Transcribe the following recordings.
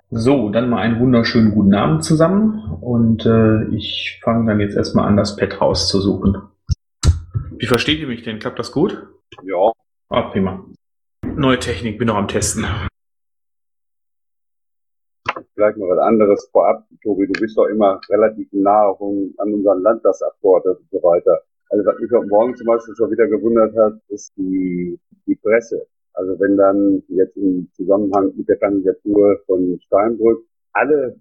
So, dann mal einen wunderschönen guten Abend zusammen und ich fange dann jetzt erstmal an, das Pad rauszusuchen. Wie versteht ihr mich denn? Klappt das gut? Ja, Ah, prima. Neue Technik, bin noch am Testen. vielleicht noch was anderes vorab. Tobi, du bist doch immer relativ nah an unseren Landtagsabgeordneten und so weiter. Also was mich heute Morgen zum Beispiel schon wieder gewundert hat, ist die Presse. Also wenn dann jetzt im Zusammenhang mit der Kandidatur von Steinbrück alle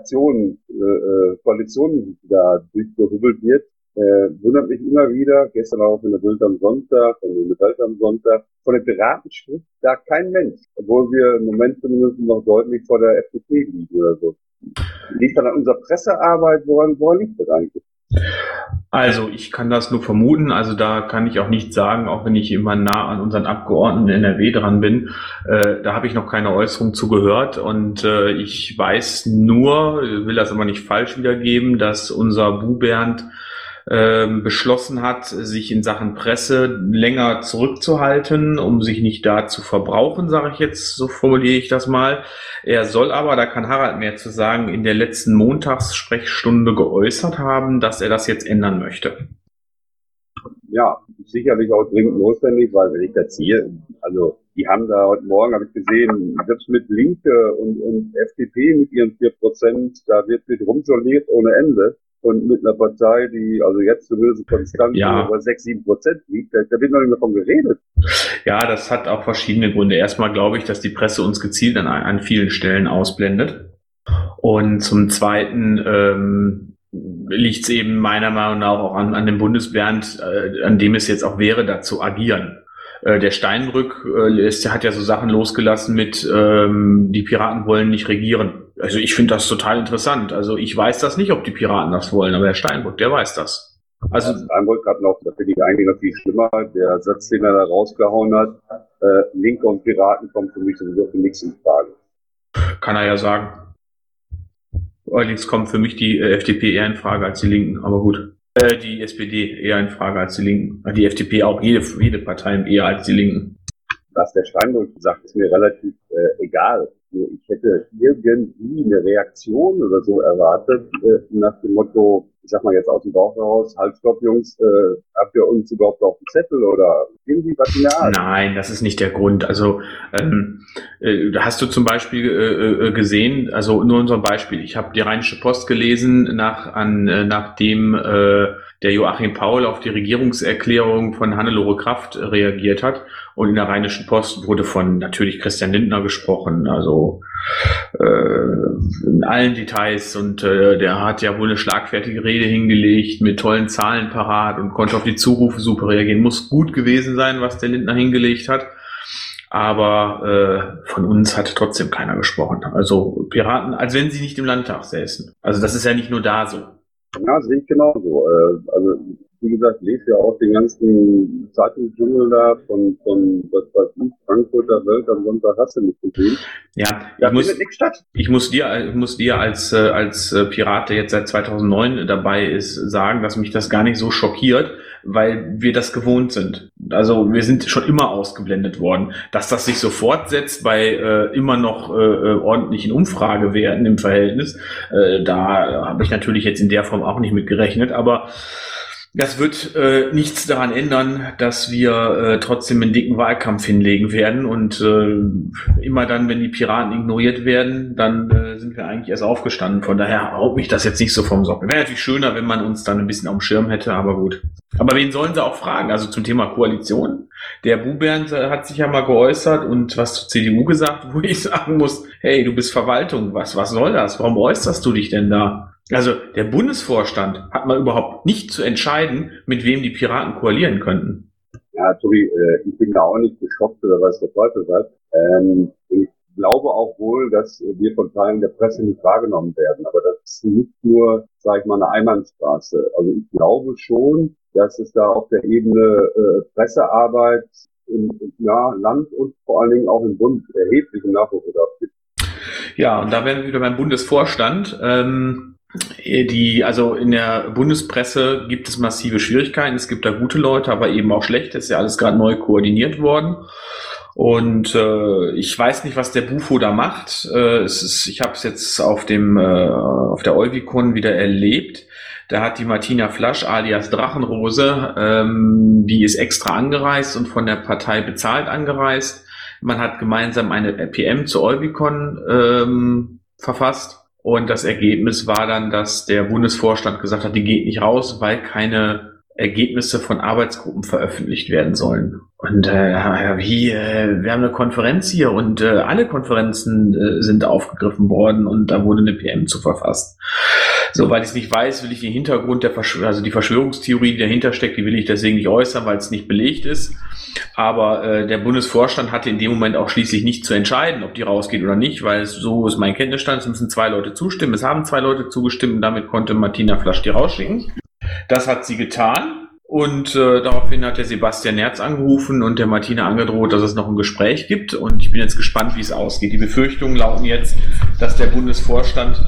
Koalitionen, die da durchgehubelt wird, wundert mich immer wieder, gestern auch in der Bild am Sonntag, in der Welt am Sonntag, von den Piraten spricht da kein Mensch, obwohl wir im Moment zumindest noch deutlich vor der FDP liegen oder so. Liegt dann an unserer Pressearbeit, woran liegt das eigentlich? Also ich kann das nur vermuten, also da kann ich auch nichts sagen, auch wenn ich immer nah an unseren Abgeordneten in NRW dran bin. Da habe ich noch keine Äußerung zu gehört und ich weiß nur, will das aber nicht falsch wiedergeben, dass unser Bubernd beschlossen hat, sich in Sachen Presse länger zurückzuhalten, um sich nicht da zu verbrauchen, sage ich jetzt, so formuliere ich das mal. Er soll aber, da kann Harald mehr zu sagen, in der letzten Montagssprechstunde geäußert haben, dass er das jetzt ändern möchte. Ja, sicherlich auch dringend notwendig, weil wenn ich das sehe, also die haben da heute Morgen, habe ich gesehen, selbst mit Linke und FDP mit ihren 4%, da wird mit rumjolliert ohne Ende. Und mit einer Partei, die also jetzt zumindest konstant über 6-7% liegt, da wird noch nicht mehr von geredet. Ja, das hat auch verschiedene Gründe. Erstmal glaube ich, dass die Presse uns gezielt an vielen Stellen ausblendet. Und zum Zweiten liegt es eben meiner Meinung nach auch an dem Bundesbernd, an dem es jetzt auch wäre, da zu agieren. Der Steinbrück hat ja so Sachen losgelassen mit, die Piraten wollen nicht regieren. Also ich finde das total interessant. Also ich weiß das nicht, ob die Piraten das wollen, aber der Steinbrück, der weiß das. Also Steinbrück hat noch, das finde ich eigentlich noch viel schlimmer, der Satz, den er da rausgehauen hat, Linke und Piraten kommen für mich sowieso für nichts in Frage. Kann er ja sagen. Allerdings kommt für mich die FDP eher in Frage als die Linken, aber gut. Die SPD eher in Frage als die Linken. Die FDP auch, jede Partei eher als die Linken. Was der Steinbrück sagt, ist mir relativ egal. Ich hätte irgendwie eine Reaktion oder so erwartet, nach dem Motto, ich sag mal jetzt aus dem Bauch heraus, halt stopp Jungs, habt ihr uns überhaupt auf dem Zettel oder irgendwie was in der Art? Nein, das ist nicht der Grund. Also hast du zum Beispiel gesehen, also nur unser Beispiel, ich habe die Rheinische Post gelesen, nachdem der Joachim Paul auf die Regierungserklärung von Hannelore Kraft reagiert hat. Und in der Rheinischen Post wurde von natürlich Christian Lindner gesprochen, also in allen Details. Und der hat ja wohl eine schlagfertige Rede hingelegt mit tollen Zahlen parat und konnte auf die Zurufe super reagieren. Muss gut gewesen sein, was der Lindner hingelegt hat. Aber von uns hat trotzdem keiner gesprochen. Also Piraten, als wenn sie nicht im Landtag säßen. Also das ist ja nicht nur da so. Ja, sehe ich genauso. Also wie gesagt, lese ja auch den ganzen Zeitungsdschungel da von was weiß ich, Frankfurter Welt am Sonntag hast du nicht gesehen. Ja, da findet nichts statt. Ich muss dir als Pirat, der jetzt seit 2009 dabei ist, sagen, dass mich das gar nicht so schockiert, weil wir das gewohnt sind. Also wir sind schon immer ausgeblendet worden. Dass das sich so fortsetzt bei immer noch ordentlichen Umfragewerten im Verhältnis, da habe ich natürlich jetzt in der Form auch nicht mit gerechnet, aber das wird nichts daran ändern, dass wir trotzdem einen dicken Wahlkampf hinlegen werden und immer dann, wenn die Piraten ignoriert werden, dann sind wir eigentlich erst aufgestanden. Von daher haut mich das jetzt nicht so vom Socken. Wäre natürlich schöner, wenn man uns dann ein bisschen auf dem Schirm hätte, aber gut. Aber wen sollen sie auch fragen? Also zum Thema Koalition. Der Bubernd hat sich ja mal geäußert und was zur CDU gesagt, wo ich sagen muss, hey, du bist Verwaltung, was soll das? Warum äußerst du dich denn da? Also der Bundesvorstand hat mal überhaupt nicht zu entscheiden, mit wem die Piraten koalieren könnten. Ja, Tobi, ich bin da auch nicht geschockt oder weiß der Teufel was. Ich glaube auch wohl, dass wir von Teilen der Presse nicht wahrgenommen werden. Aber das ist nicht nur, sage ich mal, eine Einbahnstraße. Also ich glaube schon, dass es da auf der Ebene Pressearbeit im Land und vor allen Dingen auch im Bund erheblichen Nachholbedarf gibt. Ja, und da wären wir wieder beim Bundesvorstand. Also in der Bundespresse gibt es massive Schwierigkeiten. Es gibt da gute Leute, aber eben auch schlechte. Es ist ja alles gerade neu koordiniert worden. Und ich weiß nicht, was der Bufo da macht. Ich habe es jetzt auf der Euvicon wieder erlebt. Da hat die Martina Flasch alias Drachenrose, die ist extra angereist und von der Partei bezahlt angereist. Man hat gemeinsam eine PM zur Euvicon verfasst. Und das Ergebnis war dann, dass der Bundesvorstand gesagt hat, die geht nicht raus, weil keine Ergebnisse von Arbeitsgruppen veröffentlicht werden sollen. Und wir haben eine Konferenz hier und alle Konferenzen sind aufgegriffen worden und da wurde eine PM zu verfasst. Soweit ich es nicht weiß, will ich den Hintergrund die Verschwörungstheorie, die dahinter steckt, die will ich deswegen nicht äußern, weil es nicht belegt ist. Aber der Bundesvorstand hatte in dem Moment auch schließlich nicht zu entscheiden, ob die rausgeht oder nicht, weil so ist mein Kenntnisstand, es müssen 2 Leute zustimmen. Es haben 2 Leute zugestimmt und damit konnte Martina Flasch die rausschicken. Das hat sie getan und daraufhin hat der Sebastian Nerz angerufen und der Martina angedroht, dass es noch ein Gespräch gibt und ich bin jetzt gespannt, wie es ausgeht. Die Befürchtungen lauten jetzt, dass der Bundesvorstand,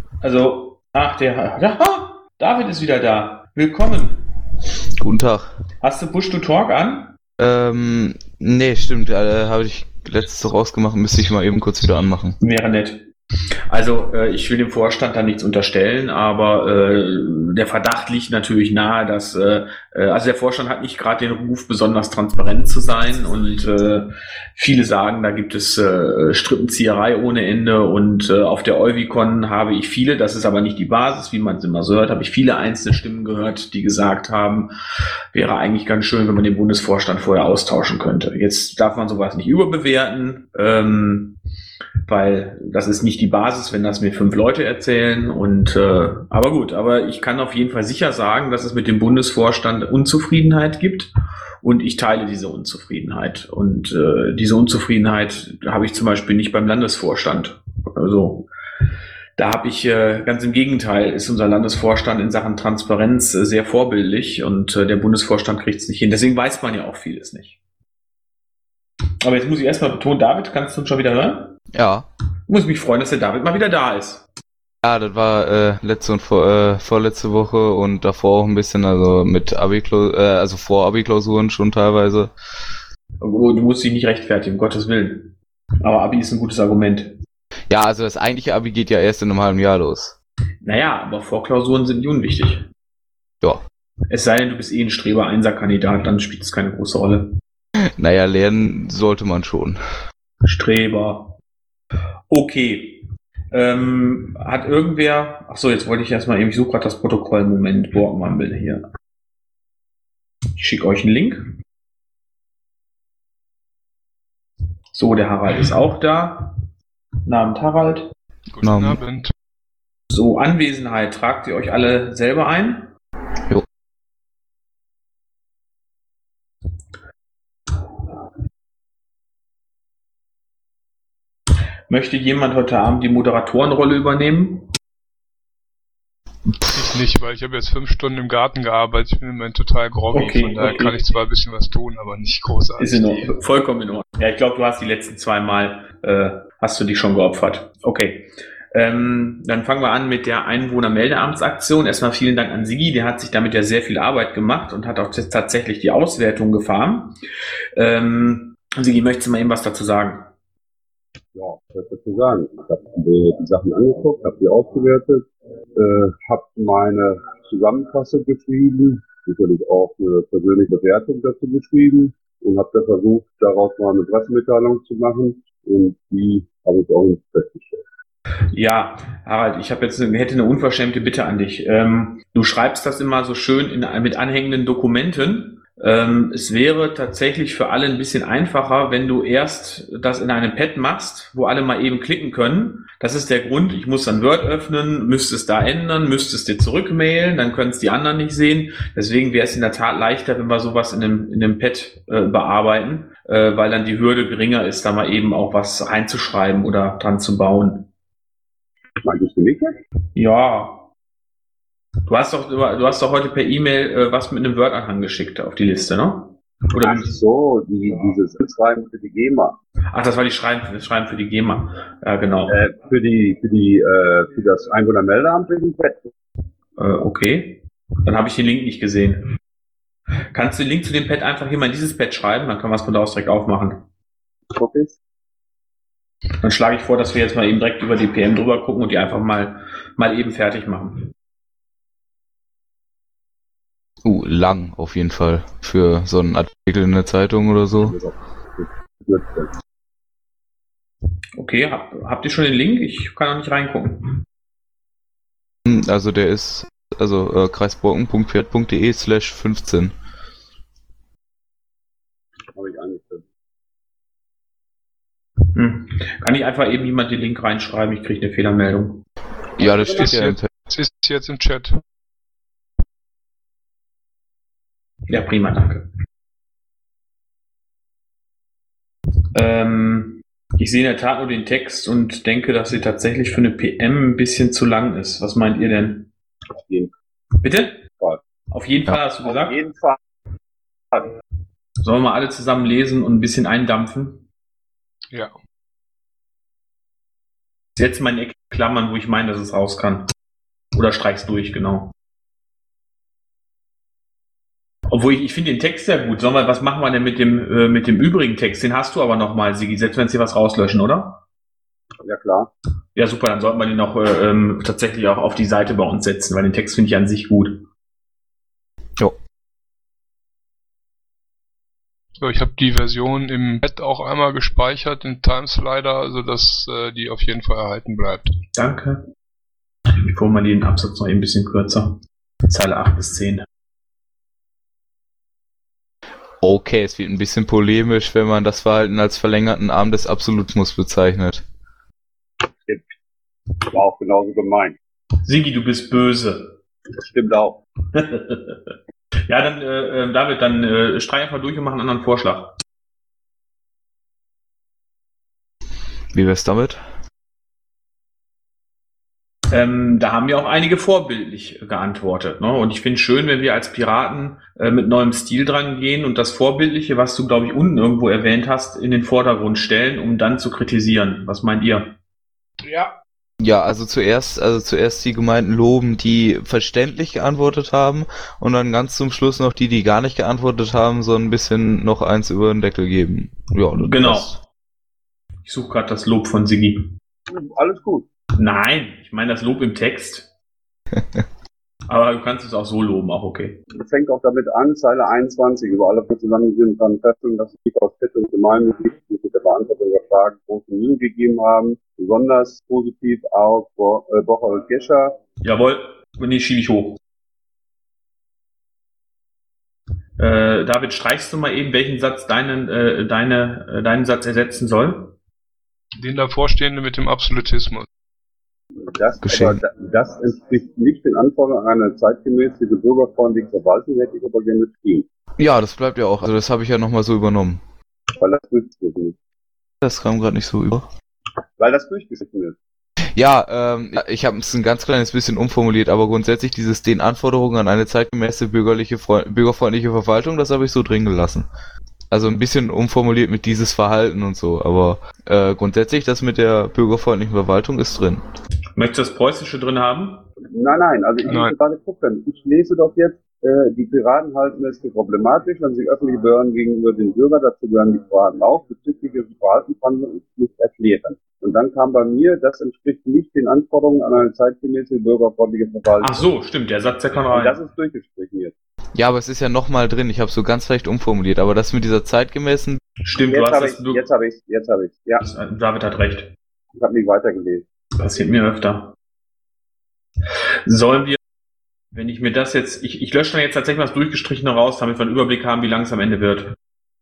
David ist wieder da. Willkommen. Guten Tag. Hast du Push to Talk an? Nee, stimmt, habe ich letztes rausgemacht, müsste ich mal eben kurz wieder anmachen. Wäre nett. Also ich will dem Vorstand da nichts unterstellen, aber der Verdacht liegt natürlich nahe, dass also der Vorstand hat nicht gerade den Ruf, besonders transparent zu sein und viele sagen, da gibt es Strippenzieherei ohne Ende und auf der Euvicon habe ich viele, das ist aber nicht die Basis, wie man es immer so hört, habe ich viele einzelne Stimmen gehört, die gesagt haben, wäre eigentlich ganz schön, wenn man den Bundesvorstand vorher austauschen könnte. Jetzt darf man sowas nicht überbewerten, weil das ist nicht die Basis, wenn das mir 5 Leute erzählen und aber gut, aber ich kann auf jeden Fall sicher sagen, dass es mit dem Bundesvorstand Unzufriedenheit gibt und ich teile diese Unzufriedenheit und diese Unzufriedenheit habe ich zum Beispiel nicht beim Landesvorstand. Also da habe ich ganz im Gegenteil, ist unser Landesvorstand in Sachen Transparenz sehr vorbildlich und der Bundesvorstand kriegt es nicht hin. Deswegen weiß man ja auch vieles nicht. Aber jetzt muss ich erstmal betonen, David, kannst du uns schon wieder hören? Ja. Ich muss mich freuen, dass der David mal wieder da ist. Ja, das war letzte und vorletzte Woche und davor auch ein bisschen, also mit also vor Abi-Klausuren schon teilweise. Du musst dich nicht rechtfertigen, um Gottes Willen. Aber Abi ist ein gutes Argument. Ja, also das eigentliche Abi geht ja erst in einem halben Jahr los. Naja, aber Vorklausuren sind nicht unwichtig. Ja. Es sei denn, du bist ein Streber-Einser-Kandidat, dann spielt es keine große Rolle. Naja, lernen sollte man schon. Streber. Okay. Hat irgendwer... Achso, jetzt wollte ich erstmal eben... Ich suche gerade das Protokoll. Moment, Borgmann hier. Ich schicke euch einen Link. So, der Harald ist auch da. Guten Abend, Harald. Guten Abend. So, Anwesenheit. Tragt ihr euch alle selber ein? Jo. Möchte jemand heute Abend die Moderatorenrolle übernehmen? Ich nicht, weil ich habe jetzt 5 Stunden im Garten gearbeitet. Ich bin im Moment total groggy. Okay, von daher kann ich zwar ein bisschen was tun, aber nicht großartig. Ist in Ordnung. Vollkommen in Ordnung. Ja, ich glaube, du hast die letzten 2 Mal hast du dich schon geopfert. Okay. Dann fangen wir an mit der Einwohnermeldeamtsaktion. Erstmal vielen Dank an Sigi, der hat sich damit ja sehr viel Arbeit gemacht und hat auch tatsächlich die Auswertung gefahren. Sigi, möchtest du mal eben was dazu sagen? Ja, was dazu sagen? Ich habe die Sachen angeguckt, habe die ausgewertet, habe meine Zusammenfassung geschrieben, natürlich auch eine persönliche Bewertung dazu geschrieben und habe da versucht, daraus mal eine Pressemitteilung zu machen und die habe ich auch nicht festgestellt. Ja, Harald, ich hätte eine unverschämte Bitte an dich. Du schreibst das immer so schön mit anhängenden Dokumenten. Es wäre tatsächlich für alle ein bisschen einfacher, wenn du erst das in einem Pad machst, wo alle mal eben klicken können. Das ist der Grund, ich muss dann Word öffnen, müsste es da ändern, müsste es dir zurückmailen, dann können es die anderen nicht sehen. Deswegen wäre es in der Tat leichter, wenn wir sowas in einem Pad bearbeiten, weil dann die Hürde geringer ist, da mal eben auch was reinzuschreiben oder dran zu bauen. Meintest du nicht? Ja. Du hast doch heute per E-Mail was mit einem Word-Anhang geschickt auf die Liste, ne? Oder Ach so, dieses Schreiben für die GEMA. Ach, das war das Schreiben für die GEMA. Ja, genau. Für das Einwohnermeldeamt bin ich fett. Okay. Dann habe ich den Link nicht gesehen. Kannst du den Link zu dem Pad einfach hier mal in dieses Pad schreiben? Dann können wir es von da aus direkt aufmachen. Cookies. Dann schlage ich vor, dass wir jetzt mal eben direkt über die PM drüber gucken und die einfach mal eben fertig machen. Lang auf jeden Fall. Für so einen Artikel in der Zeitung oder so. Okay, habt ihr schon den Link? Ich kann noch nicht reingucken. Also der ist kreisborken.pferd.de/15. Habe ich eingestellt. Kann ich einfach eben jemand den Link reinschreiben? Ich kriege eine Fehlermeldung. Ja, das steht ja im Text. Es ist jetzt im Chat. Ja, prima, danke. Ich sehe in der Tat nur den Text und denke, dass sie tatsächlich für eine PM ein bisschen zu lang ist. Was meint ihr denn? Auf jeden Bitte? Fall. Auf jeden Fall hast du gesagt? Auf jeden Fall. Sollen wir mal alle zusammen lesen und ein bisschen eindampfen? Ja. Jetzt mal in Ecke klammern, wo ich meine, dass es raus kann. Oder streich's durch, genau. Obwohl ich finde den Text sehr gut. Was machen wir denn mit dem übrigen Text? Den hast du aber nochmal, Sigi, selbst wenn sie was rauslöschen, oder? Ja, klar. Ja, super, dann sollten wir den noch tatsächlich auch auf die Seite bei uns setzen, weil den Text finde ich an sich gut. Jo. So, ich habe die Version im Chat auch einmal gespeichert in Timeslider, sodass die auf jeden Fall erhalten bleibt. Danke. Ich formuliere den Absatz noch ein bisschen kürzer. Zeile 8 bis 10. Okay, es wird ein bisschen polemisch, wenn man das Verhalten als verlängerten Arm des Absolutismus bezeichnet. War auch genauso gemeint. Sigi, du bist böse. Das stimmt auch. Ja, dann, David, dann streich einfach durch und mach einen anderen Vorschlag. Wie wär's damit? Da haben ja auch einige vorbildlich geantwortet, ne? Und ich finde es schön, wenn wir als Piraten mit neuem Stil dran gehen und das Vorbildliche, was du, glaube ich, unten irgendwo erwähnt hast, in den Vordergrund stellen, um dann zu kritisieren. Was meint ihr? Ja. Ja, also zuerst die Gemeinden loben, die verständlich geantwortet haben und dann ganz zum Schluss noch die gar nicht geantwortet haben, so ein bisschen noch eins über den Deckel geben. Ja, genau. Ich suche gerade das Lob von Sigi. Alles gut. Nein, ich meine das Lob im Text. Aber du kannst es auch so loben, auch okay. Das fängt auch damit an, Zeile 21, über alle zusammen sind dann feststellen, dass sich aus Fett und Gemeindemitglieder mit der Beantwortung der Fragen große Mühe gegeben haben. Besonders positiv auch Bocher und Gescher. Jawohl, und die schiebe ich hoch. David, streichst du mal eben, welchen Satz deinen Satz ersetzen soll? Den davorstehende mit dem Absolutismus. Das entspricht nicht den Anforderungen an eine zeitgemäße, bürgerfreundliche Verwaltung, hätte ich aber gerne geschrieben. Ja, das bleibt ja auch. Also das habe ich ja nochmal so übernommen. Weil das durchgeschnitten ist. Das kam gerade nicht so über. Weil das durchgeschnitten ist. Ja, ich habe es ein ganz kleines bisschen umformuliert, aber grundsätzlich den Anforderungen an eine zeitgemäße bürgerfreundliche Verwaltung, das habe ich so drin gelassen. Also ein bisschen umformuliert mit dieses Verhalten und so, aber grundsätzlich das mit der bürgerfreundlichen Verwaltung ist drin. Möchtest du das Preußische drin haben? Nein, also ich muss gerade gucken. Ich lese doch jetzt, die Piraten halten es für problematisch, wenn sich öffentliche Behörden gegenüber den Bürgern, dazu gehören die Piraten auch, bezügliches Verhalten nicht erklären. Und dann kam bei mir, das entspricht nicht den Anforderungen an eine zeitgemäße bürgerfreundliche Verwaltung. Ach so, stimmt, der Satz, der kann rein. Und das ist durchgestrichen jetzt. Ja, aber es ist ja nochmal drin, ich habe so ganz leicht umformuliert, aber das mit dieser zeitgemäßen... Stimmt, jetzt du hast das... Jetzt habe ich. Ja. David hat recht. Ich habe nicht weitergelesen. Passiert mir öfter. Sollen wir, wenn ich mir das jetzt... Ich lösche dann jetzt tatsächlich das Durchgestrichene raus, damit wir einen Überblick haben, wie lang es am Ende wird.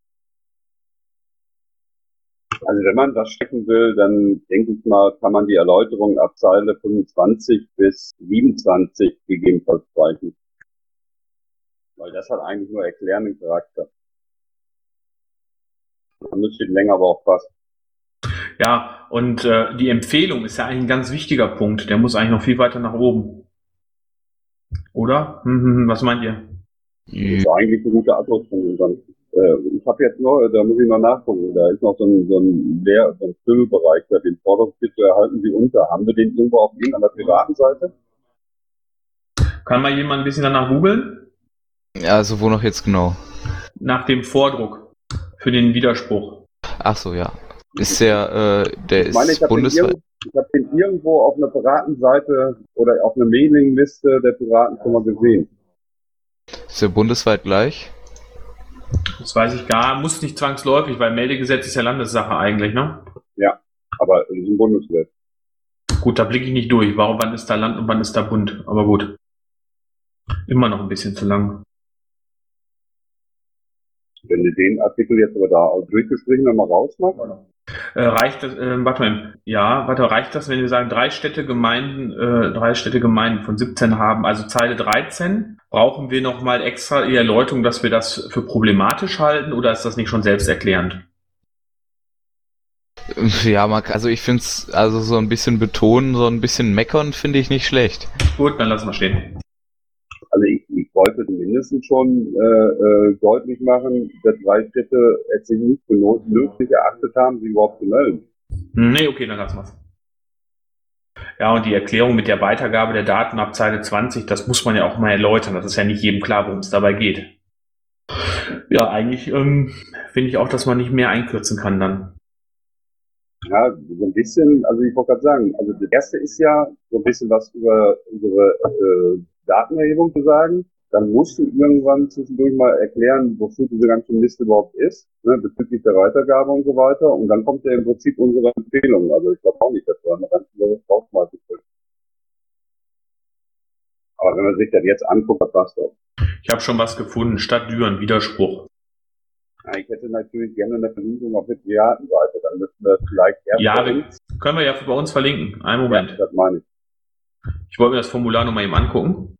Also wenn man das checken will, dann denke ich mal, kann man die Erläuterung ab Zeile 25 bis 27 gegebenenfalls streichen. Weil das hat eigentlich nur erklärenden Charakter. Man müsste länger, aber auch fast. Ja, und die Empfehlung ist ja eigentlich ein ganz wichtiger Punkt. Der muss eigentlich noch viel weiter nach oben. Oder? Was meint ihr? Das ist eigentlich eine gute Antwort von unseren. Ich habe jetzt noch, da muss ich noch nachgucken, da ist noch so ein Füllbereich, da den Forderungstitel erhalten Sie unter. Haben wir den irgendwo auf irgendeiner Piratenseite? Kann mal jemand ein bisschen danach googeln? Ja, also wo noch jetzt genau? Nach dem Vordruck für den Widerspruch. Ach so, ja. Ist der Ich meine, ist bundesweit. ich hab den irgendwo auf einer Piratenseite oder auf einer Mailingliste der Piraten schon mal gesehen. Ist der bundesweit gleich? Das weiß ich muss nicht zwangsläufig, weil Meldegesetz ist ja Landessache eigentlich, ne? Ja, aber in diesem Bundesland. Gut, da blicke ich nicht durch. Wann ist da Land und wann ist da Bund? Aber gut. Immer noch ein bisschen zu lang. Wenn du den Artikel jetzt aber da durchgestrichen nochmal rausmachst, Reicht das, reicht das, wenn wir sagen, drei Städte Gemeinden von 17 haben, also Zeile 13, brauchen wir nochmal extra die Erläuterung, dass wir das für problematisch halten, oder ist das nicht schon selbsterklärend? Ja, also ich finde es, also so ein bisschen betonen, so ein bisschen meckern finde ich nicht schlecht. Gut, dann lassen wir stehen. also ich wollte mindestens schon deutlich machen, dass drei Städte es sich nicht für nötig erachtet haben, sie überhaupt zu melden. Nee, okay, dann lassen wir's. Ja, und die Erklärung mit der Weitergabe der Daten ab Zeile 20, das muss man ja auch mal erläutern. Das ist ja nicht jedem klar, worum es dabei geht. Ja, eigentlich finde ich auch, dass man nicht mehr einkürzen kann dann. Ja, so ein bisschen, also ich wollte gerade sagen, also das erste ist ja so ein bisschen was über unsere Datenerhebung zu sagen. Dann musst du irgendwann zwischendurch mal erklären, wofür diese ganze Liste überhaupt ist, ne, bezüglich der Weitergabe und so weiter. Und dann kommt ja im Prinzip unsere Empfehlung. Also ich glaube auch nicht, dass wir eine ganz andere draufschmeißen können. Aber wenn man sich das jetzt anguckt, was passt das? Ich habe schon was gefunden. Stadt Düren, Widerspruch. Ja, ich hätte natürlich gerne eine Verlinkung auf der Piratenseite. Dann müssten wir vielleicht erst... Ja, können wir ja bei uns verlinken. Einen Moment. Ja, das meine ich. Ich wollte mir das Formular nochmal eben angucken.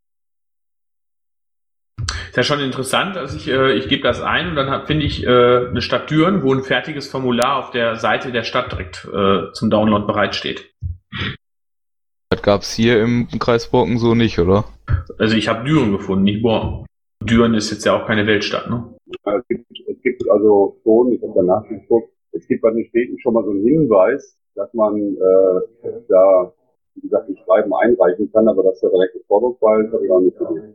Ist ja schon interessant, also ich gebe das ein und dann finde ich eine Stadt Düren, wo ein fertiges Formular auf der Seite der Stadt direkt zum Download bereitsteht. Das gab's hier im Kreis Borken so nicht, oder? Also ich habe Düren gefunden, nicht Borken. Düren ist jetzt ja auch keine Weltstadt, ne? Ja, es gibt also schon, ich habe danach geguckt, es gibt bei den Städten schon mal so einen Hinweis, dass man da, wie gesagt, ein Schreiben einreichen kann, aber dass der direkte Forderungsfall ist, habe ich auch nicht gesehen.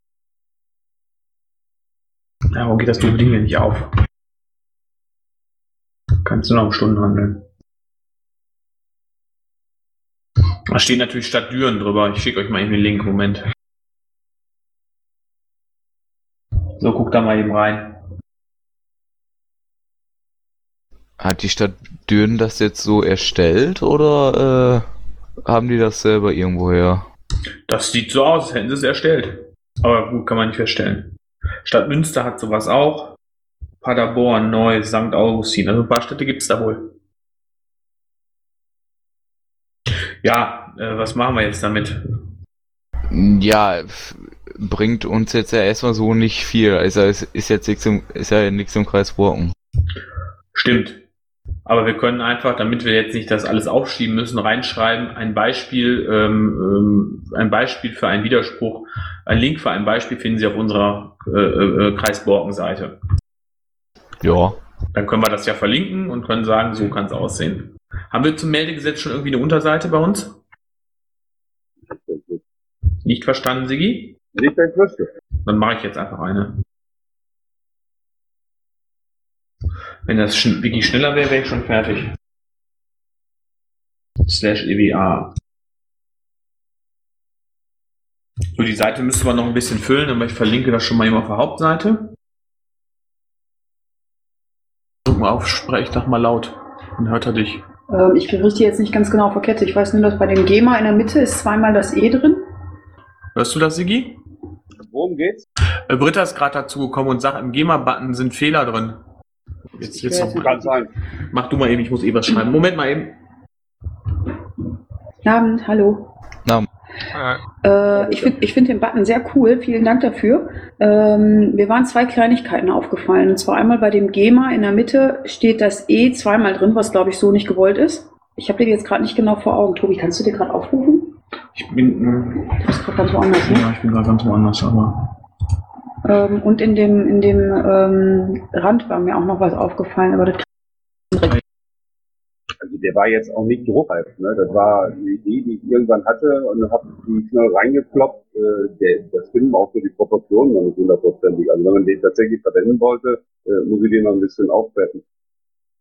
Ja, warum geht das doofe Ding denn nicht auf? Kannst du noch um Stunden handeln. Da steht natürlich Stadt Düren drüber. Ich schicke euch mal eben den Link, Moment. So, guck da mal eben rein. Hat die Stadt Düren das jetzt so erstellt oder haben die das selber irgendwo her? Das sieht so aus, als hätten sie es erstellt. Aber gut, kann man nicht feststellen. Stadt Münster hat sowas auch. Paderborn, Neuss, St. Augustin. Also ein paar Städte gibt es da wohl. Ja, was machen wir jetzt damit? Ja, bringt uns jetzt ja erstmal so nicht viel. Also es ist jetzt nichts im Kreis Borken. Stimmt. Aber wir können einfach, damit wir jetzt nicht das alles aufschieben müssen, reinschreiben, ein Beispiel für einen Widerspruch, ein Link für ein Beispiel finden Sie auf unserer Kreis Borken-Seite. Ja. Dann können wir das ja verlinken und können sagen, so kann es aussehen. Haben wir zum Meldegesetz schon irgendwie eine Unterseite bei uns? Nicht verstanden, Sigi? Nicht dein Größte. Dann mache ich jetzt einfach eine. Wenn das Wiki schneller wäre, wäre ich schon fertig. /EWA. So, die Seite müsste man noch ein bisschen füllen, aber ich verlinke das schon mal eben auf der Hauptseite. Drück mal auf, sprech doch mal laut. Dann hört er dich. Ich kriege richtig jetzt nicht ganz genau auf der Kette. Ich weiß nur, dass bei dem GEMA in der Mitte ist zweimal das E drin. Hörst du das, Sigi? Worum geht's? Britta ist gerade dazu gekommen und sagt, im GEMA-Button sind Fehler drin. Jetzt noch mal. Kann sein. Mach du mal eben, ich muss was schreiben. Moment mal eben. Guten Abend, hallo. Ich find den Button sehr cool, vielen Dank dafür. Mir waren zwei Kleinigkeiten aufgefallen. Und zwar einmal bei dem GEMA in der Mitte steht das E zweimal drin, was glaube ich so nicht gewollt ist. Ich habe den jetzt gerade nicht genau vor Augen. Tobi, kannst du den gerade aufrufen? Ich bin Du bist gerade ganz woanders, ne? ja, ich bin gerade ganz woanders, aber Und in dem Rand war mir auch noch was aufgefallen, aber das Also der war jetzt auch nicht druckreif, ne? Das war eine Idee, die ich irgendwann hatte und dann habe die schnell reingekloppt. Das stimmt auch für die Proportionen noch nicht hundertprozentig. Also wenn man den tatsächlich verwenden wollte, muss ich den noch ein bisschen aufwerten.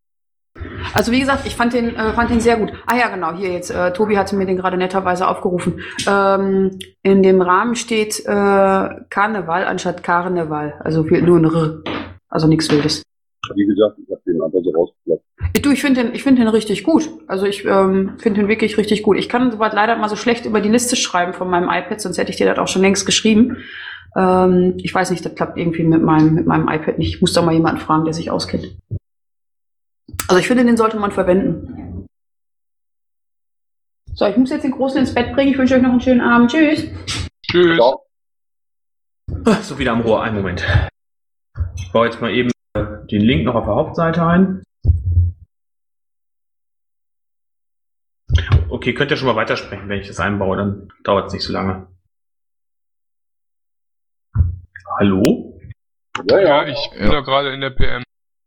Also wie gesagt, ich fand den sehr gut. Ah ja, genau, hier jetzt, Tobi hatte mir den gerade netterweise aufgerufen. In dem Rahmen steht Karneval anstatt Karneval. Also nur ein R. Also nichts Wildes. Wie gesagt, ich habe den einfach so rausgeklappt. Du, ich finde den richtig gut. Also ich finde den wirklich richtig gut. Ich kann soweit leider mal so schlecht über die Liste schreiben von meinem iPad, sonst hätte ich dir das auch schon längst geschrieben. Ich weiß nicht, das klappt irgendwie mit meinem iPad nicht. Ich muss da mal jemanden fragen, der sich auskennt. Also ich finde, den sollte man verwenden. So, ich muss jetzt den Großen ins Bett bringen. Ich wünsche euch noch einen schönen Abend. Tschüss. Tschüss. Ciao. So, wieder am Rohr. Einen Moment. Ich baue jetzt mal eben den Link noch auf der Hauptseite ein. Okay, könnt ihr schon mal weitersprechen, wenn ich das einbaue, dann dauert es nicht so lange. Hallo? Ja, ich bin da gerade in der PM.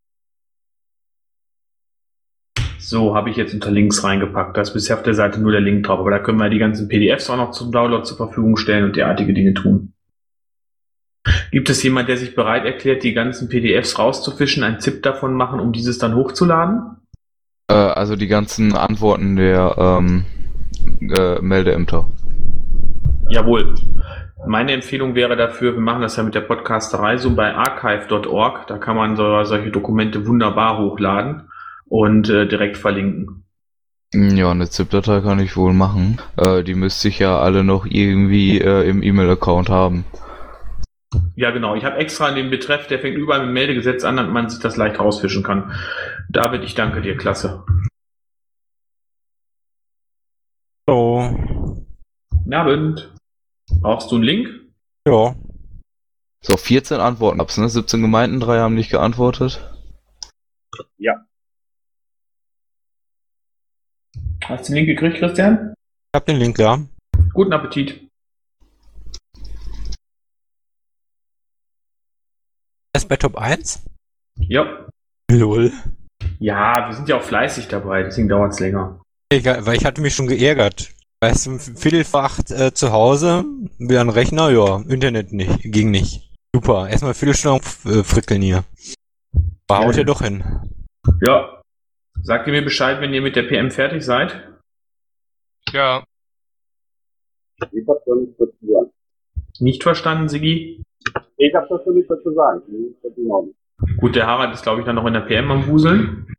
So, habe ich jetzt unter Links reingepackt. Da ist bisher auf der Seite nur der Link drauf, aber da können wir die ganzen PDFs auch noch zum Download zur Verfügung stellen und derartige Dinge tun. Gibt es jemand, der sich bereit erklärt, die ganzen PDFs rauszufischen, ein ZIP davon machen, um dieses dann hochzuladen? Also die ganzen Antworten der Meldeämter. Jawohl. Meine Empfehlung wäre dafür, wir machen das ja mit der Podcasterei so bei archive.org, da kann man solche Dokumente wunderbar hochladen und direkt verlinken. Ja, eine ZIP-Datei kann ich wohl machen. Die müsste ich ja alle noch irgendwie im E-Mail-Account haben. Ja, genau. Ich habe extra in dem Betreff, der fängt überall mit Meldegesetz an, damit man sich das leicht rausfischen kann. David, ich danke dir, klasse. Hallo. Guten Abend. Brauchst du einen Link? Ja. So, 14 Antworten hab's, ne? 17 Gemeinden, 3 haben nicht geantwortet. Ja. Hast du den Link gekriegt, Christian? Ich hab den Link, ja. Guten Appetit. Erst bei Top 1? Ja. Lol. Ja, wir sind ja auch fleißig dabei, deswegen dauert es länger. Egal, weil ich hatte mich schon geärgert. Weißt du, Viertel vor 8 zu Hause, wieder ein Rechner, ja, Internet nicht, ging nicht. Super, erstmal Viertelstunde frickeln hier. Aber haut ja doch hin. Ja. Sagt ihr mir Bescheid, wenn ihr mit der PM fertig seid? Ja, Ich hab da nichts dazu sagen. Nicht verstanden, Sigi? Ich hab dazu nichts dazu sagen. Das ist in Ordnung. Gut, der Harald ist, glaube ich, dann noch in der PM am Wuseln.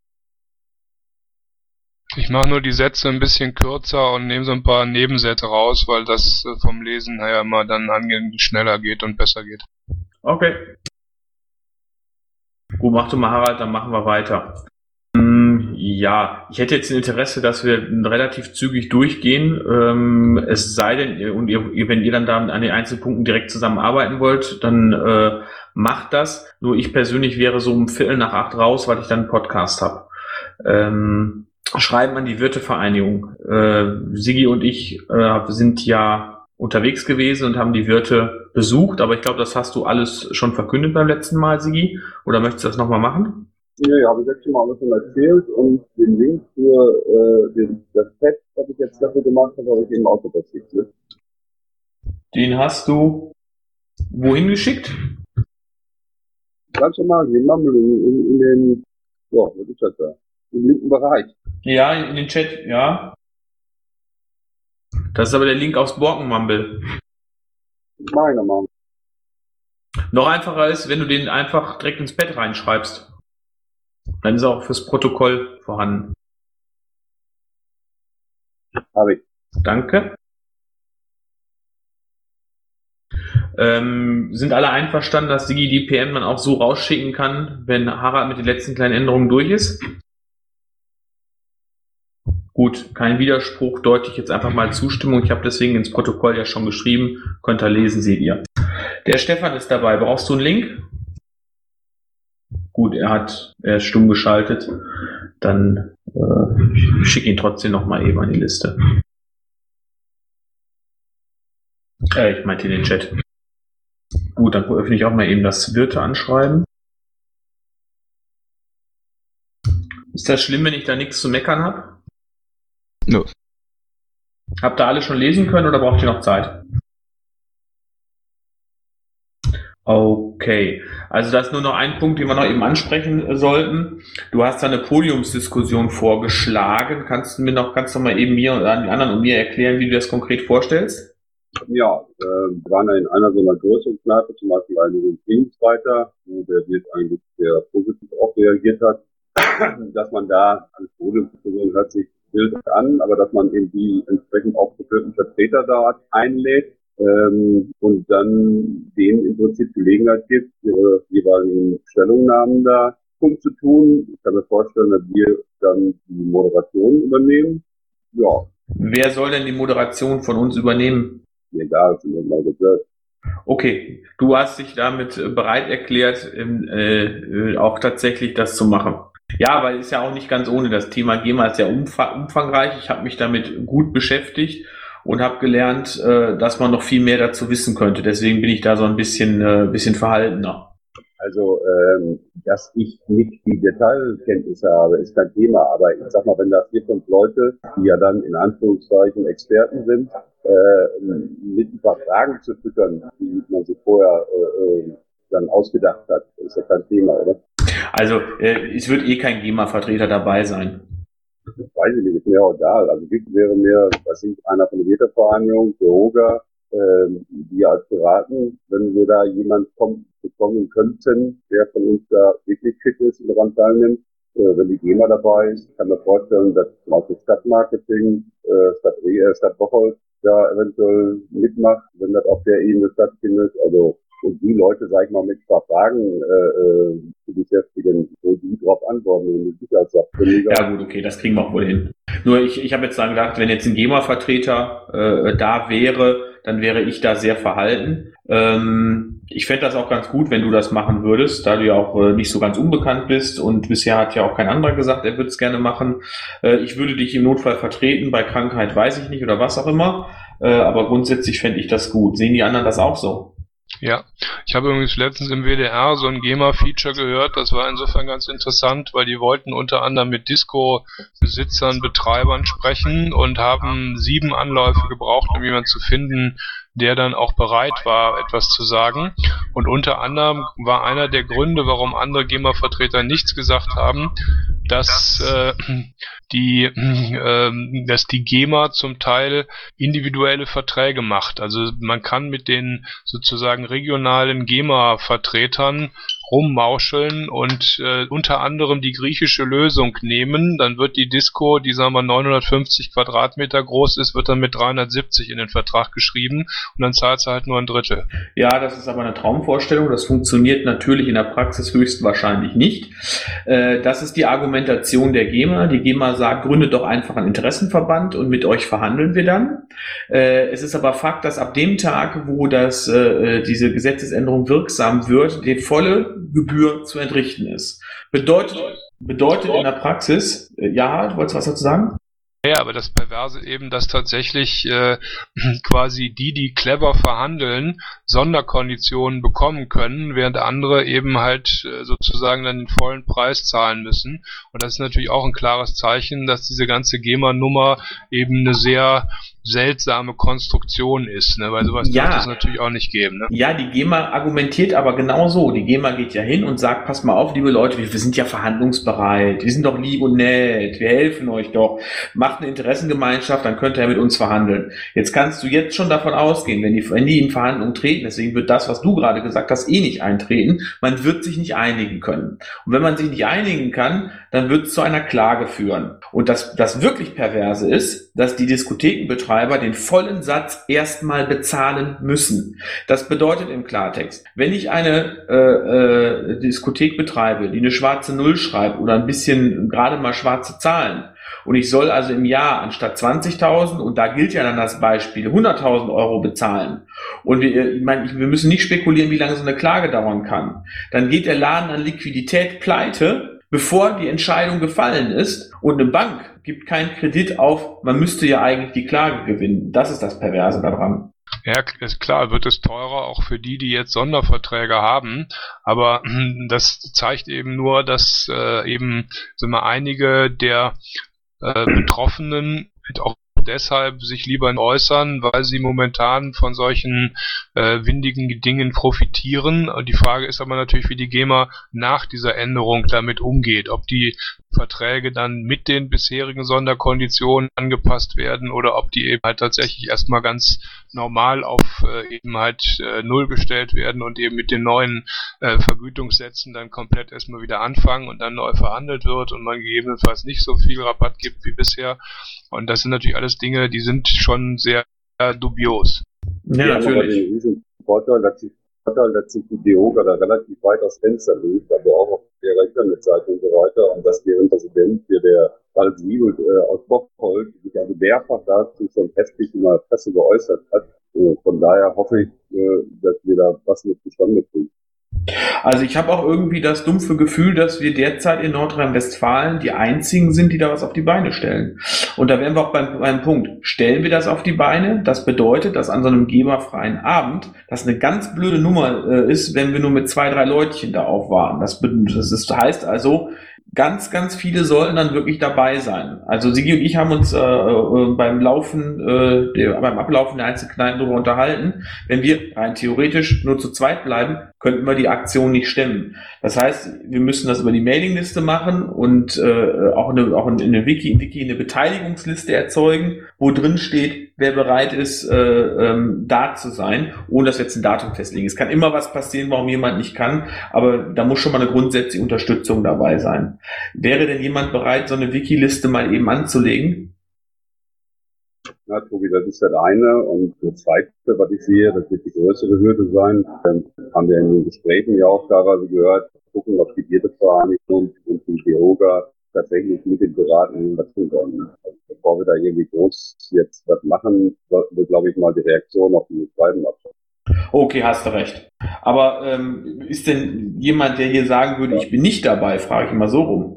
ich mache nur die Sätze ein bisschen kürzer und nehme so ein paar Nebensätze raus, weil das vom Lesen her immer dann angehend schneller geht und besser geht. Okay. Gut, mach du mal, Harald, dann machen wir weiter. Ja, ich hätte jetzt ein Interesse, dass wir relativ zügig durchgehen. Es sei denn, und wenn ihr dann da an den Einzelpunkten direkt zusammenarbeiten wollt, dann macht das. Nur ich persönlich wäre so um 7:45 raus, weil ich dann einen Podcast habe. Schreiben an die Wirtevereinigung. Sigi und ich sind ja unterwegs gewesen und haben die Wirte besucht, aber ich glaube, das hast du alles schon verkündet beim letzten Mal, Sigi. Oder möchtest du das nochmal machen? Ja, habe ich letztes Mal alles schon erzählt und den Link für das Set, was ich jetzt dafür gemacht habe, habe ich eben auch überschickt. Ne? Den hast du wohin geschickt? Ganz normal, den Mumble in den, ja, was ist das da? Im linken Bereich. Ja, in den Chat, ja. Das ist aber der Link aufs Borkenmumble. Meiner Meinung. Noch einfacher ist, wenn du den einfach direkt ins Bett reinschreibst. Dann ist er auch fürs Protokoll vorhanden. Habe ich. Danke. Sind alle einverstanden, dass Sigi die PM dann auch so rausschicken kann, wenn Harald mit den letzten kleinen Änderungen durch ist? Gut, kein Widerspruch, deute ich jetzt einfach mal Zustimmung. Ich habe deswegen ins Protokoll ja schon geschrieben. Könnt ihr lesen, seht ihr. Der Stefan ist dabei. Brauchst du einen Link? Gut, er ist stumm geschaltet. Dann schick ihn trotzdem nochmal eben an die Liste. Ich meinte in den Chat. Gut, dann öffne ich auch mal eben das Wirte-Anschreiben. Ist das schlimm, wenn ich da nichts zu meckern habe? Nö. Habt ihr alle schon lesen können oder braucht ihr noch Zeit? Okay, also da ist nur noch ein Punkt, den wir noch eben ansprechen sollten. Du hast da eine Podiumsdiskussion vorgeschlagen. Kannst du mal eben mir und an die anderen und mir erklären, wie du das konkret vorstellst? Ja, wir waren ja in einer so einer größeren Kneipe, zum Beispiel einen Trainingsreiter, wo der Wirt eigentlich sehr positiv auch reagiert hat, dass man da als Podiumsdiskussion hört sich wild an, aber dass man eben die entsprechend aufgeführten Vertreter da einlädt, und dann denen im Prinzip Gelegenheit gibt, ihre jeweiligen Stellungnahmen da kundzutun. Ich kann mir vorstellen, dass wir dann die Moderation übernehmen. Ja. Wer soll denn die Moderation von uns übernehmen? Egal, sind wir mal gesagt. Okay, du hast dich damit bereit erklärt, auch tatsächlich das zu machen. Ja, weil ist ja auch nicht ganz ohne. Das Thema GEMA ist sehr umfangreich. Ich habe mich damit gut beschäftigt und habe gelernt, dass man noch viel mehr dazu wissen könnte. Deswegen bin ich da so ein bisschen verhaltener. Also, dass ich nicht die Detailkenntnisse habe, ist kein Thema. Aber ich sag mal, wenn da 4, 5 Leute, die ja dann in Anführungszeichen Experten sind, mit ein paar Fragen zu füttern, die man sich vorher dann ausgedacht hat, ist ja kein Thema, oder? Also, es wird kein GEMA-Vertreter dabei sein. Weiß ich nicht, ist mir auch egal. Also wichtig wäre mir, dass ich einer von der Vereinigung, der Hoga, wir als Piraten, wenn wir da jemand bekommen könnten, der von uns da wirklich fit ist und daran teilnimmt, wenn die GEMA dabei ist, kann man vorstellen, dass zum Beispiel Stadtmarketing, Stadt Bocholt da eventuell mitmacht, wenn das auf der Ebene stattfindet. Also und die Leute, sag ich mal, mit ein paar Fragen zu beschäftigen, wo die drauf antworten, wenn die Sicherheitssachkundiger. Ja gut, okay, das kriegen wir auch wohl hin. Nur ich habe jetzt dann gedacht, wenn jetzt ein GEMA-Vertreter da wäre, dann wäre ich da sehr verhalten. Ich fände das auch ganz gut, wenn du das machen würdest, da du ja auch nicht so ganz unbekannt bist und bisher hat ja auch kein anderer gesagt, er würde es gerne machen. Ich würde dich im Notfall vertreten, bei Krankheit weiß ich nicht oder was auch immer, aber grundsätzlich fände ich das gut. Sehen die anderen das auch so? Ja, ich habe übrigens letztens im WDR so ein GEMA-Feature gehört, das war insofern ganz interessant, weil die wollten unter anderem mit Disco-Besitzern, Betreibern sprechen und haben 7 Anläufe gebraucht, um jemanden zu finden, der dann auch bereit war, etwas zu sagen. Und unter anderem war einer der Gründe, warum andere GEMA-Vertreter nichts gesagt haben, dass die GEMA zum Teil individuelle Verträge macht. Also man kann mit den sozusagen regionalen GEMA-Vertretern rummauscheln und unter anderem die griechische Lösung nehmen. Dann wird die Disco, die sagen wir 950 Quadratmeter groß ist, wird dann mit 370 in den Vertrag geschrieben und dann zahlt sie halt nur ein Drittel. Ja, das ist aber eine Traumvorstellung. Das funktioniert natürlich in der Praxis höchstwahrscheinlich nicht. Das ist die Argumentation der GEMA. Die GEMA sagt, gründet doch einfach einen Interessenverband und mit euch verhandeln wir dann. Es ist aber Fakt, dass ab dem Tag, wo diese Gesetzesänderung wirksam wird, die volle Gebühr zu entrichten ist. Bedeutet in der Praxis, ja, du wolltest was dazu sagen? Ja, aber das Perverse eben, dass tatsächlich quasi die clever verhandeln, Sonderkonditionen bekommen können, während andere eben halt sozusagen dann den vollen Preis zahlen müssen. Und das ist natürlich auch ein klares Zeichen, dass diese ganze GEMA-Nummer eben eine sehr seltsame Konstruktion ist, ne? Weil sowas darf es natürlich auch nicht geben. Ne? Ja, die GEMA argumentiert aber genauso. Die GEMA geht ja hin und sagt, passt mal auf, liebe Leute, wir sind ja verhandlungsbereit, wir sind doch lieb und nett, wir helfen euch doch, macht eine Interessengemeinschaft, dann könnt ihr ja mit uns verhandeln. Jetzt kannst du jetzt schon davon ausgehen, wenn die in Verhandlungen treten, deswegen wird das, was du gerade gesagt hast, nicht eintreten, man wird sich nicht einigen können. Und wenn man sich nicht einigen kann, dann wird es zu einer Klage führen. Und das wirklich Perverse ist, dass die Diskothekenbetreiber den vollen Satz erstmal bezahlen müssen. Das bedeutet im Klartext, wenn ich eine Diskothek betreibe, die eine schwarze Null schreibt oder ein bisschen gerade mal schwarze Zahlen und ich soll also im Jahr anstatt 20.000, und da gilt ja dann das Beispiel, 100.000 Euro bezahlen und wir müssen nicht spekulieren, wie lange so eine Klage dauern kann, dann geht der Laden an Liquidität pleite, bevor die Entscheidung gefallen ist, und eine Bank gibt keinen Kredit auf, man müsste ja eigentlich die Klage gewinnen. Das ist das Perverse daran. Ja, ist klar, wird es teurer, auch für die jetzt Sonderverträge haben, aber das zeigt eben nur, dass eben einige der Betroffenen, auch deshalb sich lieber äußern, weil sie momentan von solchen windigen Dingen profitieren. Und die Frage ist aber natürlich, wie die GEMA nach dieser Änderung damit umgeht. Ob die Verträge dann mit den bisherigen Sonderkonditionen angepasst werden oder ob die eben halt tatsächlich erstmal ganz normal auf eben halt Null gestellt werden und eben mit den neuen Vergütungssätzen dann komplett erstmal wieder anfangen und dann neu verhandelt wird und man gegebenenfalls nicht so viel Rabatt gibt wie bisher. Und das sind natürlich alles Dinge, die sind schon sehr dubios. Ja, natürlich. Den riesen Vorteil, dass sich die DEOGA da relativ weit aus Fenster legt, also auch auf der Internetseite und so weiter, und dass deren Präsident hier, der Ralf Siebel aus Bockholz, sich also mehrfach dazu schon heftig in der Presse geäußert hat. Von daher hoffe ich, dass wir da was mit zustande kriegen. Also ich habe auch irgendwie das dumpfe Gefühl, dass wir derzeit in Nordrhein-Westfalen die einzigen sind, die da was auf die Beine stellen. Und da wären wir auch beim Punkt. Stellen wir das auf die Beine? Das bedeutet, dass an so einem GEMA-freien Abend das eine ganz blöde Nummer ist, wenn wir nur mit 2, 3 Leutchen da aufwarten. Das heißt also, ganz, ganz viele sollten dann wirklich dabei sein. Also Sigi und ich haben uns beim Ablaufen der einzelnen Kneipen darüber unterhalten. Wenn wir rein theoretisch nur zu zweit bleiben, könnten wir die Aktion nicht stemmen. Das heißt, wir müssen das über die Mailingliste machen und auch in eine Wiki eine Beteiligungsliste erzeugen, wo drin steht, wer bereit ist, da zu sein, ohne dass wir jetzt ein Datum festlegen. Es kann immer was passieren, warum jemand nicht kann, aber da muss schon mal eine grundsätzliche Unterstützung dabei sein. Wäre denn jemand bereit, so eine Wiki-Liste mal eben anzulegen? Ja, Tobi, das ist das eine. Und das zweite, was ich sehe, das wird die größere Hürde sein. Haben wir in den Gesprächen ja auch teilweise gehört, gucken, ob die Biervereinigung und die DEOGA tatsächlich mit den Piraten was tun wollen. Also bevor wir da irgendwie groß jetzt was machen, sollten wir, glaube ich, mal die Reaktion auf die Schreiben abschauen. Okay, hast du recht. Aber ist denn jemand, der hier sagen würde, ich bin nicht dabei, frage ich mal so rum.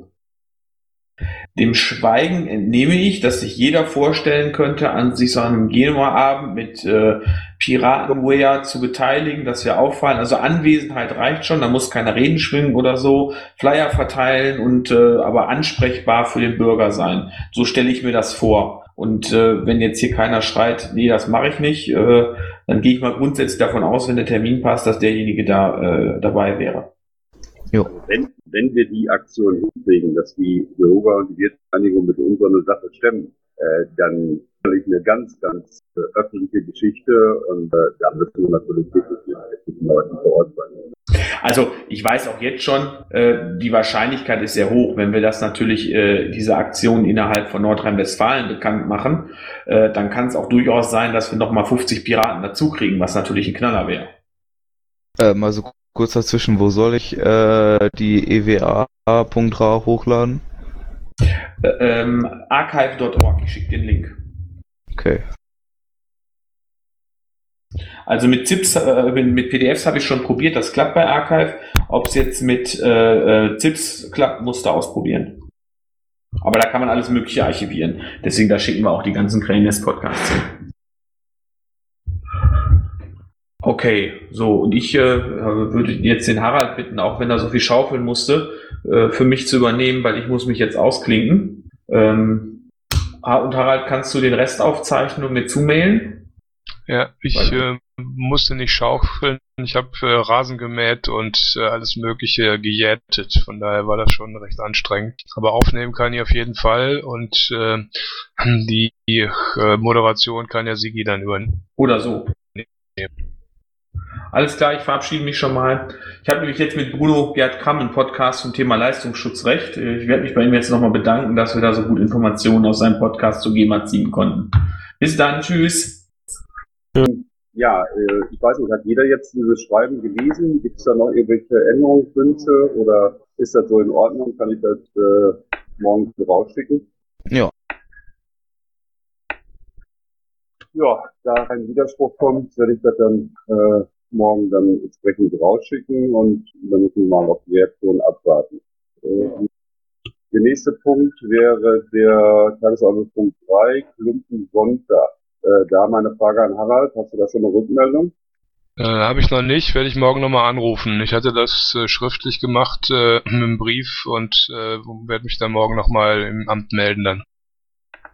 Dem Schweigen entnehme ich, dass sich jeder vorstellen könnte, an sich so einem GEMA-Abend mit Piratenwear zu beteiligen, dass wir auffallen. Also Anwesenheit reicht schon, da muss keiner Reden schwingen oder so, Flyer verteilen und aber ansprechbar für den Bürger sein. So stelle ich mir das vor. Und wenn jetzt hier keiner schreit, nee, das mache ich nicht, dann gehe ich mal grundsätzlich davon aus, wenn der Termin passt, dass derjenige da dabei wäre. Jo. Wenn wir die Aktion hinkriegen, dass die DEOGA und die Wirtschaftsvereinigung mit uns so eine Sache stemmen, dann ist eine ganz, ganz öffentliche Geschichte und da müssen wir natürlich mit den Leuten vor Ort sein. Also ich weiß auch jetzt schon, die Wahrscheinlichkeit ist sehr hoch, wenn wir das natürlich, diese Aktion innerhalb von Nordrhein-Westfalen bekannt machen, dann kann es auch durchaus sein, dass wir nochmal 50 Piraten dazu kriegen, was natürlich ein Knaller wäre. Mal so kurz dazwischen, wo soll ich die EWA.ra hochladen? Archive.org, ich schicke den Link. Okay. Also mit ZIPs, mit PDFs habe ich schon probiert, das klappt bei Archive. Ob es jetzt mit ZIPs klappt, musst du ausprobieren. Aber da kann man alles Mögliche archivieren. Deswegen, da schicken wir auch die ganzen Krähennest-Podcasts hin. Okay, so, und ich würde jetzt den Harald bitten, auch wenn er so viel schaufeln musste, für mich zu übernehmen, weil ich muss mich jetzt ausklinken. Und Harald, kannst du den Rest aufzeichnen und mir zumailen? Ja, ich musste nicht schaufeln. Ich habe Rasen gemäht und alles Mögliche gejätet. Von daher war das schon recht anstrengend. Aber aufnehmen kann ich auf jeden Fall und die Moderation kann ja Sigi dann übernehmen. Oder so. Alles klar, ich verabschiede mich schon mal. Ich habe nämlich jetzt mit Bruno Gerd Kramm einen Podcast zum Thema Leistungsschutzrecht. Ich werde mich bei ihm jetzt nochmal bedanken, dass wir da so gut Informationen aus seinem Podcast zu GEMA ziehen konnten. Bis dann, tschüss. Ja, ich weiß nicht, hat jeder jetzt dieses Schreiben gelesen? Gibt es da noch irgendwelche Änderungswünsche oder ist das so in Ordnung? Kann ich das morgen rausschicken? Ja. Ja, da ein Widerspruch kommt, werde ich das dann morgen dann entsprechend rausschicken und dann müssen wir mal auf die Reaktion abwarten. Der nächste Punkt wäre der Tagesordnungspunkt 3, Klumpen Sonntag. Da meine Frage an Harald, hast du da schon eine Rückmeldung? Habe ich noch nicht, werde ich morgen nochmal anrufen. Ich hatte das schriftlich gemacht mit einem Brief und werde mich dann morgen nochmal im Amt melden dann.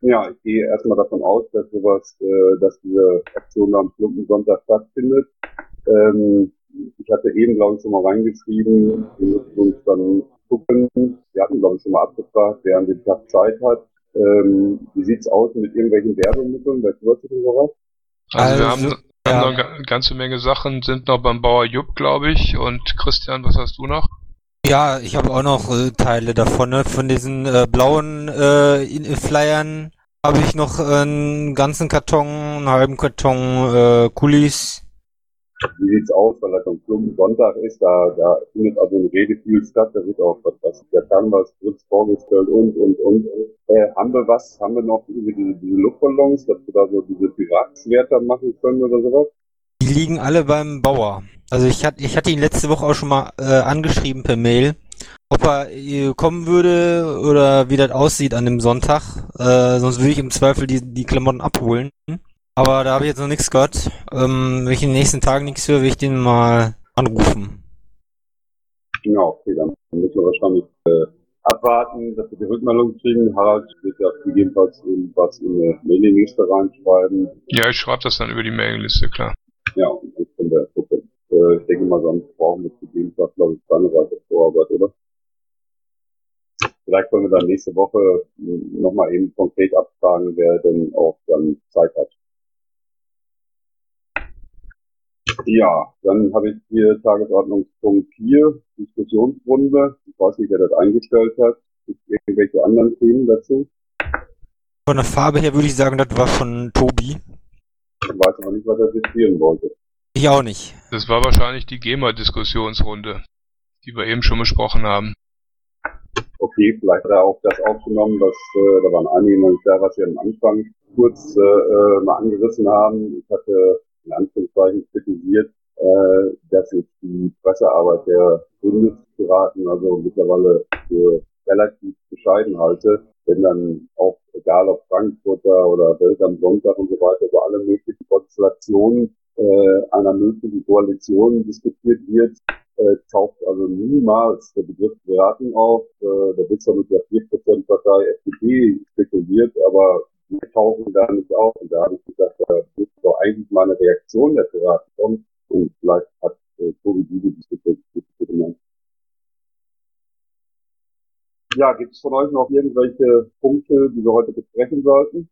Ja, ich gehe erstmal davon aus, dass dass diese Aktion am Klumpensonntag stattfindet. Ich hatte eben, glaube ich, schon mal reingeschrieben, wir müssen uns dann gucken. Wir hatten, glaube ich, schon mal abgefragt, wer an dem Tag Zeit hat. Wie sieht's aus mit irgendwelchen Werbemitteln, bei Kürze und sowas? Also wir haben noch eine ganze Menge Sachen, sind noch beim Bauer Jupp, glaube ich. Und Christian, was hast du noch? Ja, ich habe auch noch Teile davon, ne? Von diesen blauen Flyern habe ich noch einen ganzen Karton, einen halben Karton Kulis. Wie sieht's aus, weil das am Sonntag ist, da findet also eine Rede viel statt, da wird auch was der Canvas kurz vorgestellt und. Haben wir noch über diese Luftballons, dass wir da so diese Piratenschwerter machen können oder sowas? Die liegen alle beim Bauer. Also ich hatte ihn letzte Woche auch schon mal angeschrieben per Mail, ob er kommen würde oder wie das aussieht an dem Sonntag. Sonst würde ich im Zweifel die Klamotten abholen. Aber da habe ich jetzt noch nichts gehört. Wenn ich in den nächsten Tagen nichts höre, will ich den mal anrufen. Genau, okay, dann müssen wir wahrscheinlich abwarten, dass wir die Rückmeldung kriegen. Harald wird ja gegebenenfalls was in eine Mailingliste reinschreiben. Ja, ich schreibe das dann über die Mailingliste, klar. Ja, und dann können wir gucken. Ich denke mal, sonst brauchen wir gegebenenfalls, glaube ich, keine weitere Vorarbeit, oder? Vielleicht können wir dann nächste Woche nochmal eben konkret abfragen, wer denn auch dann Zeit hat. Ja, dann habe ich hier Tagesordnungspunkt 4, Diskussionsrunde. Ich weiß nicht, wer das eingestellt hat. Gibt es irgendwelche anderen Themen dazu? Von der Farbe her würde ich sagen, das war von Tobi. Ich weiß aber nicht, was er zitieren wollte. Ich auch nicht. Das war wahrscheinlich die GEMA-Diskussionsrunde, die wir eben schon besprochen haben. Okay, vielleicht hat er auch das aufgenommen, dass da waren einige noch nicht da, was wir am Anfang kurz mal angerissen haben. Ich hatte in Anführungszeichen kritisiert, dass ich die Pressearbeit der Bundespiraten also mittlerweile für relativ bescheiden halte, wenn dann auch, egal ob Frankfurter oder Welt am Sonntag und so weiter, über alle möglichen Konstellationen einer möglichen Koalition diskutiert wird, taucht also niemals der Begriff Piraten auf. Da wird zwar mit der 4% Partei FDP spekuliert, aber die tauchen da nicht auf. Und da habe ich gedacht, da muss doch eigentlich mal eine Reaktion der Piraten kommen. Und vielleicht hat Tobi diese Diskussion gemacht. Ja, gibt es von euch noch irgendwelche Punkte, die wir heute besprechen sollten?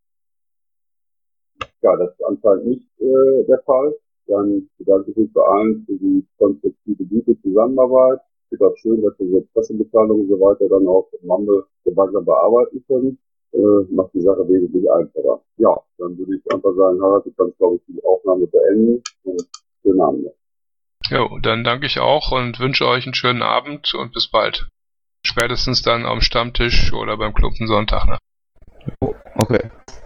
Ja, das ist anscheinend nicht der Fall. Dann bedanke ich mich bei allen für die konstruktive, gute Zusammenarbeit. Ich finde auch schön, dass wir so Pressemitteilungen und so weiter dann auch im Mumble gemeinsam bearbeiten können. Macht die Sache wesentlich einfacher. Ja, dann würde ich einfach sagen, Harald, du kannst, glaube ich, die Aufnahme beenden. Und schönen Abend noch. Jo, dann danke ich auch und wünsche euch einen schönen Abend und bis bald. Spätestens dann am Stammtisch oder beim Klumpensonntag. Ne? Okay.